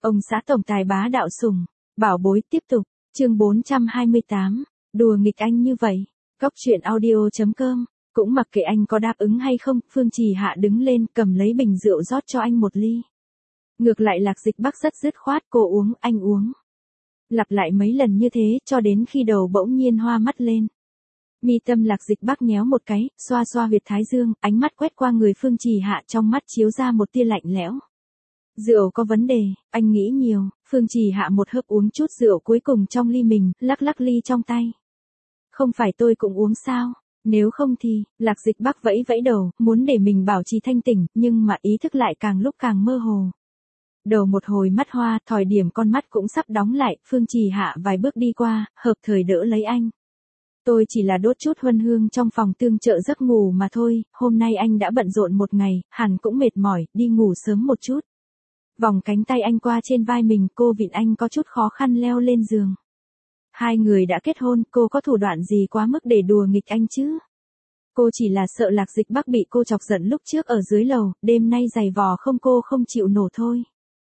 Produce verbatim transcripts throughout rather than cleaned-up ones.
Ông xã tổng tài bá đạo sủng, bảo bối tiếp tục, chương bốn trăm hai mươi tám, đùa nghịch anh như vậy. Góc truyện audio chấm com, cũng mặc kệ anh có đáp ứng hay không, Phương Trì Hạ đứng lên cầm lấy bình rượu rót cho anh một ly. Ngược lại Lạc Dịch Bắc rất dứt khoát, cô uống, anh uống. Lặp lại mấy lần như thế, cho đến khi đầu bỗng nhiên hoa mắt lên. Mi tâm Lạc Dịch Bắc nhéo một cái, xoa xoa huyệt thái dương, ánh mắt quét qua người Phương Trì Hạ, trong mắt chiếu ra một tia lạnh lẽo. Rượu có vấn đề, anh nghĩ nhiều. Phương Trì Hạ một hớp uống chút rượu cuối cùng trong ly mình, lắc lắc ly trong tay. Không phải tôi cũng uống sao? Nếu không thì, Lạc Dịch Bắc vẫy vẫy đầu, muốn để mình bảo trì thanh tỉnh, nhưng mà ý thức lại càng lúc càng mơ hồ. Đầu một hồi mắt hoa, thòi điểm con mắt cũng sắp đóng lại, Phương Trì Hạ vài bước đi qua, hợp thời đỡ lấy anh. Tôi chỉ là đốt chút huân hương trong phòng tương trợ giấc ngủ mà thôi, hôm nay anh đã bận rộn một ngày, hẳn cũng mệt mỏi, đi ngủ sớm một chút. Vòng cánh tay anh qua trên vai mình, cô vịn anh có chút khó khăn leo lên giường. Hai người đã kết hôn, cô có thủ đoạn gì quá mức để đùa nghịch anh chứ? Cô chỉ là sợ Lạc Dịch Bắc bị cô chọc giận lúc trước ở dưới lầu, đêm nay giày vò không cô không chịu nổi thôi.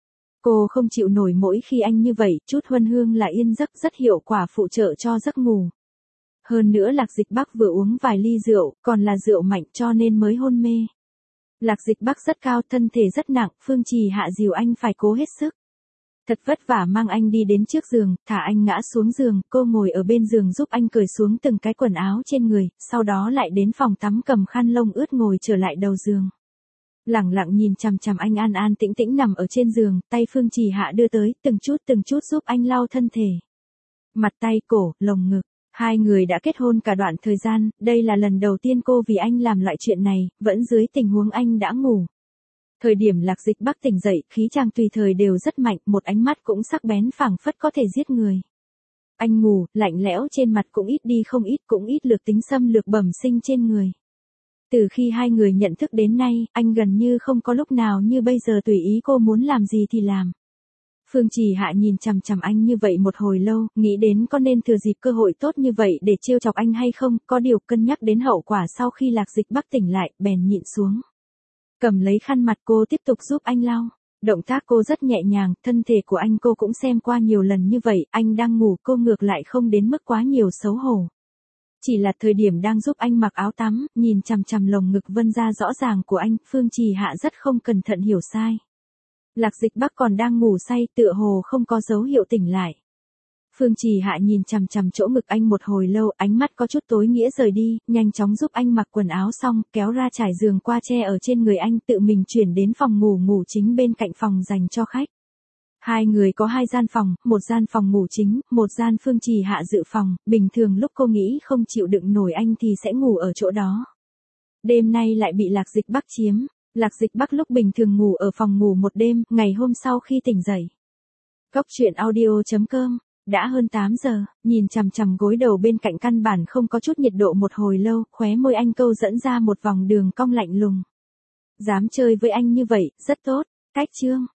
Cô không chịu nổi mỗi khi anh như vậy, chút huân hương là yên giấc rất hiệu quả phụ trợ cho giấc ngủ. Hơn nữa Lạc Dịch Bắc vừa uống vài ly rượu, còn là rượu mạnh cho nên mới hôn mê. Lạc Dịch Bắc rất cao, thân thể rất nặng, Phương Trì Hạ dìu anh phải cố hết sức. Thật vất vả mang anh đi đến trước giường, thả anh ngã xuống giường, cô ngồi ở bên giường giúp anh cởi xuống từng cái quần áo trên người, sau đó lại đến phòng tắm cầm khăn lông ướt ngồi trở lại đầu giường. Lẳng lặng nhìn chằm chằm anh an an tĩnh tĩnh nằm ở trên giường, tay Phương Trì Hạ đưa tới, từng chút từng chút giúp anh lau thân thể. Mặt tay, cổ, lồng ngực. Hai người đã kết hôn cả đoạn thời gian, đây là lần đầu tiên cô vì anh làm loại chuyện này, vẫn dưới tình huống anh đã ngủ. Thời điểm Lạc Dịch Bắc tỉnh dậy, khí chàng tùy thời đều rất mạnh, một ánh mắt cũng sắc bén phảng phất có thể giết người. Anh ngủ, lạnh lẽo trên mặt cũng ít đi không ít, cũng ít lược tính xâm lược bẩm sinh trên người. Từ khi hai người nhận thức đến nay, anh gần như không có lúc nào như bây giờ tùy ý cô muốn làm gì thì làm. Phương Trì Hạ nhìn chằm chằm anh như vậy một hồi lâu, nghĩ đến có nên thừa dịp cơ hội tốt như vậy để trêu chọc anh hay không, có điều cân nhắc đến hậu quả sau khi Lạc Dịch Bắc tỉnh lại, bèn nhịn xuống. Cầm lấy khăn mặt cô tiếp tục giúp anh lau. Động tác cô rất nhẹ nhàng, thân thể của anh cô cũng xem qua nhiều lần như vậy, anh đang ngủ cô ngược lại không đến mức quá nhiều xấu hổ. Chỉ là thời điểm đang giúp anh mặc áo tắm, nhìn chằm chằm lồng ngực vân ra rõ ràng của anh, Phương Trì Hạ rất không cẩn thận hiểu sai. Lạc Dịch Bắc còn đang ngủ say, tựa hồ không có dấu hiệu tỉnh lại. Phương Trì Hạ nhìn chằm chằm chỗ ngực anh một hồi lâu, ánh mắt có chút tối nghĩa rời đi, nhanh chóng giúp anh mặc quần áo xong, kéo ra trải giường qua che ở trên người anh, tự mình chuyển đến phòng ngủ ngủ chính bên cạnh phòng dành cho khách. Hai người có hai gian phòng, một gian phòng ngủ chính, một gian Phương Trì Hạ dự phòng, bình thường lúc cô nghĩ không chịu đựng nổi anh thì sẽ ngủ ở chỗ đó. Đêm nay lại bị Lạc Dịch Bắc chiếm. Lạc Dịch Bắc lúc bình thường ngủ ở phòng ngủ một đêm, ngày hôm sau khi tỉnh dậy. Góc truyện audio chấm com, đã hơn tám giờ, nhìn chằm chằm gối đầu bên cạnh căn bản không có chút nhiệt độ một hồi lâu, khóe môi anh câu dẫn ra một vòng đường cong lạnh lùng. Dám chơi với anh như vậy, rất tốt, cách chương.